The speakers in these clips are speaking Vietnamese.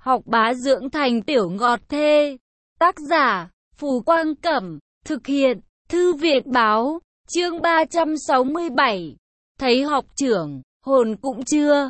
Học bá dưỡng thành tiểu ngọt thê. Tác giả, Phù Quang Cẩm. Thực hiện, Thư viện Báo. Chương 367. Thấy học trưởng, hồn cũng chưa.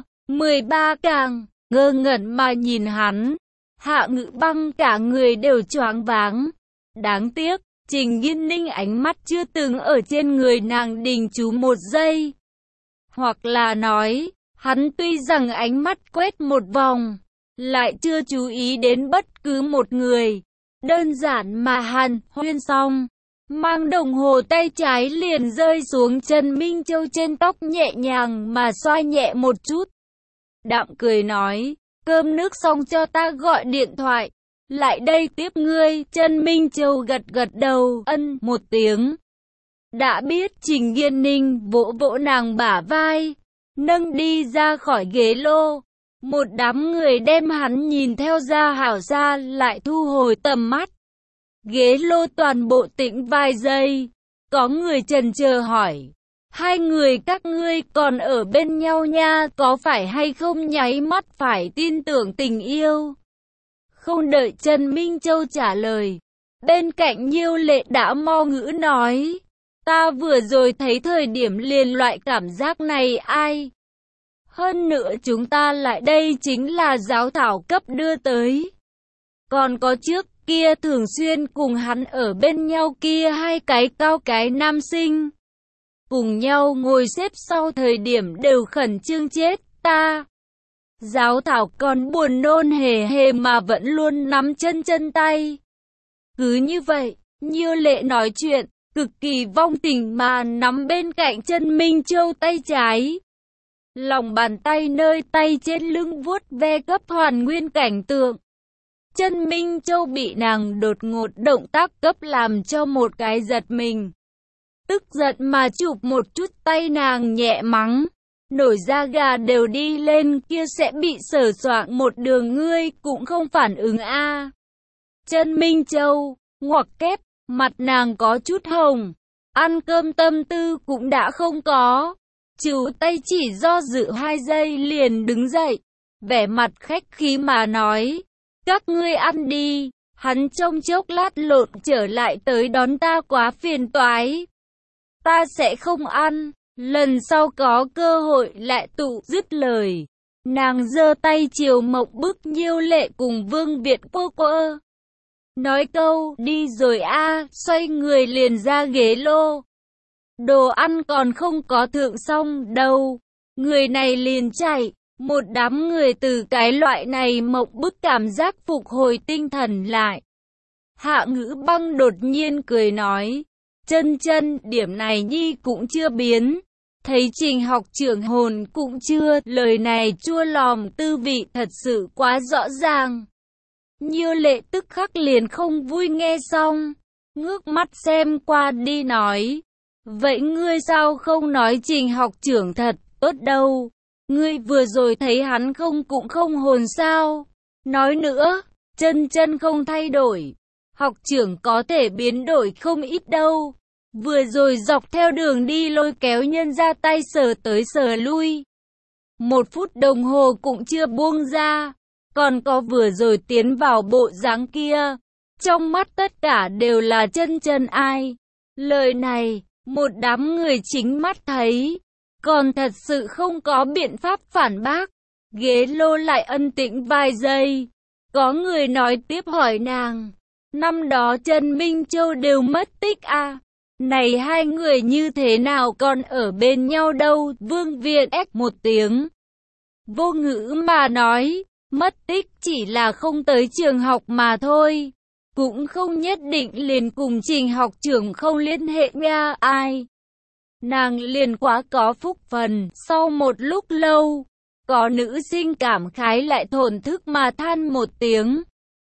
13 càng, ngơ ngẩn mà nhìn hắn. Hạ Ngữ Băng cả người đều choáng váng. Đáng tiếc, Trình Nghiên Ninh ánh mắt chưa từng ở trên người nàng đình chú một giây. Hoặc là nói, hắn tuy rằng ánh mắt quét một vòng, lại chưa chú ý đến bất cứ một người. Đơn giản mà Hàn Huyên xong, mang đồng hồ tay trái liền rơi xuống chân Minh Châu trên tóc, nhẹ nhàng mà xoa nhẹ một chút. Đạm cười nói, cơm nước xong cho ta gọi điện thoại, lại đây tiếp ngươi. Chân Minh Châu gật gật đầu, ân một tiếng. Đã biết. Trình Nghiên Ninh vỗ vỗ nàng bả vai, nâng đi ra khỏi ghế lô. Một đám người đem hắn nhìn theo ra hảo xa, lại thu hồi tầm mắt. Ghế lô toàn bộ tĩnh vài giây. Có người chần chờ hỏi, hai người các ngươi còn ở bên nhau nha, có phải hay không nháy mắt phải tin tưởng tình yêu? Không đợi Trần Minh Châu trả lời, bên cạnh Nhiêu Lệ đã mo ngữ nói, ta vừa rồi thấy thời điểm liền loại cảm giác này ai? Hơn nữa chúng ta lại đây chính là giáo thảo cấp đưa tới. Còn có trước kia thường xuyên cùng hắn ở bên nhau kia hai cái cao cái nam sinh, cùng nhau ngồi xếp sau thời điểm đều khẩn trương chết ta. Giáo thảo còn buồn nôn hề hề mà vẫn luôn nắm chân tay. Cứ như vậy, Nhiêu Lệ nói chuyện, cực kỳ vong tình mà nắm bên cạnh chân Minh Châu tay trái. Lòng bàn tay nơi tay trên lưng vuốt ve cấp hoàn nguyên cảnh tượng. Chân Minh Châu bị nàng đột ngột động tác cấp làm cho một cái giật mình. Tức giận mà chụp một chút tay nàng, nhẹ mắng, nổi da gà đều đi lên, kia sẽ bị sờ soạng một đường, ngươi cũng không phản ứng a. Chân Minh Châu ngoặc kép, mặt nàng có chút hồng, ăn cơm tâm tư cũng đã không có. Chú tay chỉ do dự 2 giây liền đứng dậy, vẻ mặt khách khí mà nói, các ngươi ăn đi, hắn trong chốc lát lộn trở lại tới đón ta quá phiền toái. Ta sẽ không ăn, lần sau có cơ hội lại tụ. Dứt lời, nàng giơ tay chiều Mộng Bức, Nhiêu Lệ cùng Vương Việt quơ. Nói câu, đi rồi a, xoay người liền ra ghế lô. Đồ ăn còn không có thượng xong đâu, người này liền chạy. Một đám người từ cái loại này Mộng Bức cảm giác phục hồi tinh thần lại. Hạ Ngữ Băng đột nhiên cười nói, chân, điểm này nhi cũng chưa biến. Thấy Trình học trưởng hồn cũng chưa. Lời này chua lòm, tư vị thật sự quá rõ ràng. Nhiêu Lệ tức khắc liền không vui, nghe xong, ngước mắt xem qua đi nói, vậy ngươi sao không nói Trình học trưởng thật tốt đâu? Ngươi vừa rồi thấy hắn không cũng không hồn sao? Nói nữa, chân không thay đổi, học trưởng có thể biến đổi không ít đâu. Vừa rồi dọc theo đường đi lôi kéo nhân ra tay sờ tới sờ lui, 1 phút đồng hồ cũng chưa buông ra. Còn có vừa rồi tiến vào bộ dáng kia, trong mắt tất cả đều là chân ai. Lời này, một đám người chính mắt thấy, còn thật sự không có biện pháp phản bác. Ghế lô lại ân tĩnh vài giây. Có người nói tiếp hỏi nàng, năm đó Trần Minh Châu đều mất tích à? Này hai người như thế nào còn ở bên nhau đâu? Vương Việt ép một tiếng, vô ngữ mà nói, mất tích chỉ là không tới trường học mà thôi, cũng không nhất định liền cùng Trình học trưởng không liên hệ nha. Ai? Nàng liền quá có phúc phần. Sau một lúc lâu, có nữ sinh cảm khái lại thổn thức mà than một tiếng.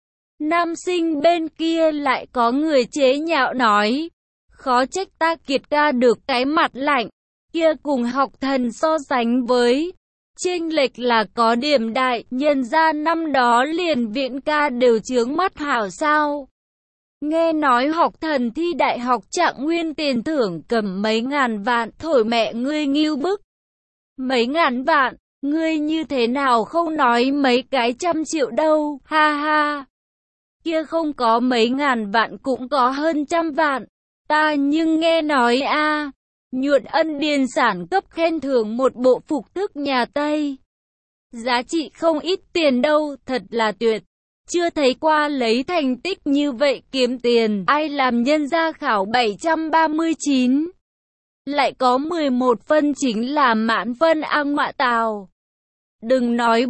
Nam sinh bên kia lại có người chế nhạo nói, khó trách ta Kiệt ca được cái mặt lạnh, kia cùng học thần so sánh với, chênh lệch là có điểm đại, nhân ra năm đó liền viện ca đều chướng mắt hảo sao. Nghe nói học thần thi đại học Trạng Nguyên tiền thưởng cầm mấy ngàn vạn, thổi mẹ ngươi nghiêu bức. Mấy ngàn vạn, Ngươi như thế nào không nói mấy cái trăm triệu đâu, ha ha. Kia không có mấy ngàn vạn cũng có hơn trăm vạn. Ta nhưng nghe nói a, Nhuận Ân điền sản cấp khen thưởng một bộ phục thức nhà Tây. Giá trị không ít tiền đâu, thật là tuyệt. Chưa thấy qua lấy thành tích như vậy kiếm tiền, ai làm nhân gia khảo 739. Lại có 11 phân chính là mãn phân ang mạ tào. Đừng nói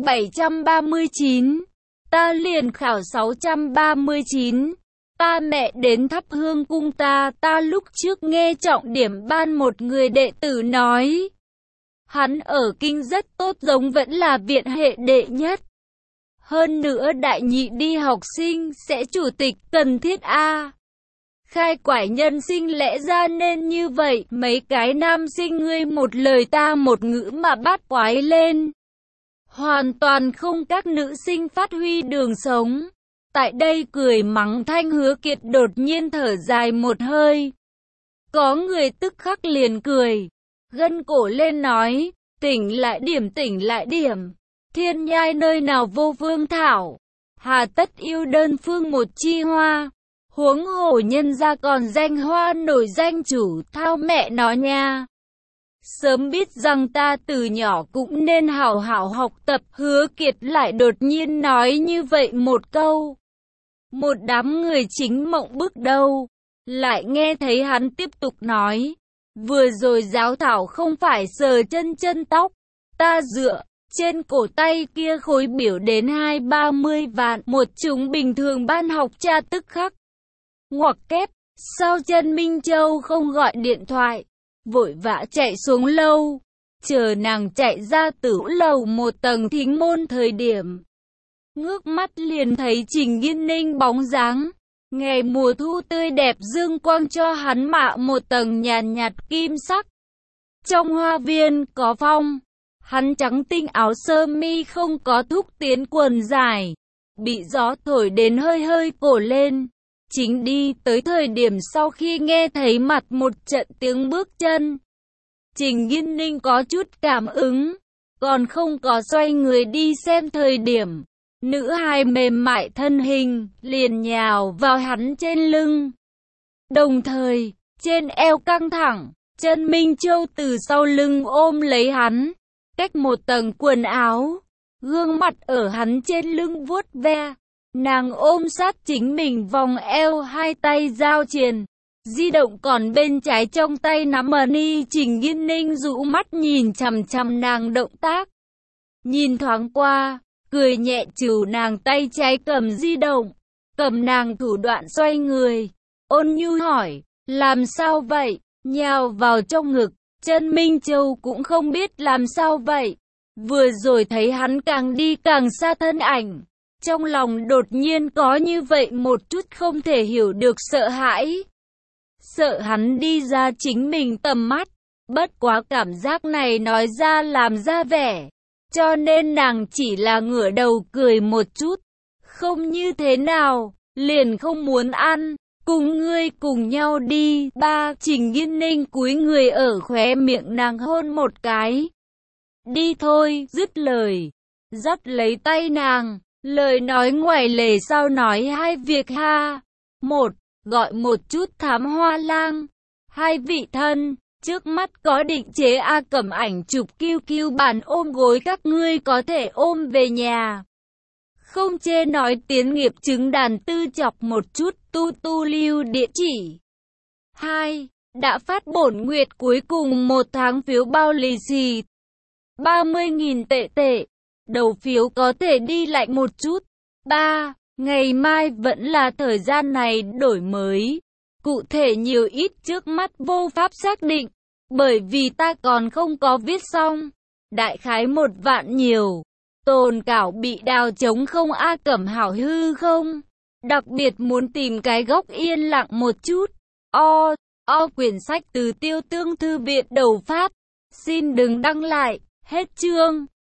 739, ta liền khảo 639. Ta mẹ đến thắp hương cung ta lúc trước nghe trọng điểm ban một người đệ tử nói. Hắn ở kinh rất tốt, giống vẫn là viện hệ đệ nhất. Hơn nữa đại nhị đi học sinh sẽ chủ tịch cần thiết a. Khai quải nhân sinh lẽ ra nên như vậy, mấy cái nam sinh ngươi một lời ta một ngữ mà bắt quái lên. Hoàn toàn không các nữ sinh phát huy đường sống. Tại đây cười mắng Thanh Hứa Kiệt đột nhiên thở dài một hơi. Có người tức khắc liền cười, gân cổ lên nói, tỉnh lại điểm. Thiên nhai nơi nào vô vương thảo, hà tất yêu đơn phương một chi hoa. Huống hồ nhân ra còn danh hoa nổi danh chủ, thao mẹ nó nha. Sớm biết rằng ta từ nhỏ cũng nên hảo hảo học tập. Hứa Kiệt lại đột nhiên nói như vậy một câu. Một đám người chính mộng bức đâu. Lại nghe thấy hắn tiếp tục nói. Vừa rồi giáo thảo không phải sờ chân tóc. Ta dựa trên cổ tay kia khối biểu đến 20-30 vạn. Một chúng bình thường ban học tra tức khắc. Ngoặc kép, sao chân Minh Châu không gọi điện thoại. Vội vã chạy xuống lâu. Chờ nàng chạy ra tử lầu một tầng thính môn thời điểm. Ngước mắt liền thấy Trình Nghiên Ninh bóng dáng. Ngày mùa thu tươi đẹp dương quang cho hắn mạ một tầng nhàn nhạt kim sắc. Trong hoa viên có phong. Hắn trắng tinh áo sơ mi không có thúc tiến quần dài. Bị gió thổi đến hơi cổ lên. Chính đi tới thời điểm sau khi nghe thấy mặt một trận tiếng bước chân. Trình Nghiên Ninh có chút cảm ứng. Còn không có xoay người đi xem thời điểm. Nữ hài mềm mại thân hình, liền nhào vào hắn trên lưng. Đồng thời, trên eo căng thẳng, chân Minh Châu từ sau lưng ôm lấy hắn. Cách một tầng quần áo, gương mặt ở hắn trên lưng vuốt ve. Nàng ôm sát chính mình vòng eo, hai tay giao triền. Di động còn bên trái trong tay nắm money. Trình Nghiên Ninh rũ mắt nhìn chằm chằm nàng động tác. Nhìn thoáng qua, cười nhẹ trừ nàng tay trái cầm di động. Cầm nàng thủ đoạn xoay người. Ôn nhu hỏi, làm sao vậy? Nhào vào trong ngực. Chân Minh Châu cũng không biết làm sao vậy. Vừa rồi thấy hắn càng đi càng xa thân ảnh. Trong lòng đột nhiên có như vậy một chút không thể hiểu được sợ hãi. Sợ hắn đi ra chính mình tầm mắt. Bất quá cảm giác này nói ra làm ra vẻ. Cho nên nàng chỉ là ngửa đầu cười một chút. Không như thế nào, liền không muốn ăn. Cùng ngươi cùng nhau đi. Ba, Trình Nghiên Ninh cúi người ở khóe miệng nàng hôn một cái. Đi thôi, dứt lời. Dắt lấy tay nàng. Lời nói ngoài lề sau nói hai việc ha. Một, gọi một chút Thám Hoa Lang. Hai vị thân, trước mắt có định chế A Cẩm ảnh chụp QQ bản ôm gối các ngươi có thể ôm về nhà. Không chê nói tiến nghiệp chứng đàn tư chọc một chút tu lưu địa chỉ. 2. Đã phát bổn nguyệt cuối cùng một tháng phiếu bao lì xì. 30.000 tệ. Đầu phiếu có thể đi lại một chút. 3. Ngày mai vẫn là thời gian này đổi mới. Cụ thể nhiều ít trước mắt vô pháp xác định. Bởi vì ta còn không có viết xong. Đại khái 1 vạn nhiều. Tồn cảo bị đào trống không A Cẩm hảo hư không? Đặc biệt muốn tìm cái góc yên lặng một chút. Quyển sách từ Tiêu Tương Thư viện đầu phát. Xin đừng đăng lại. Hết chương.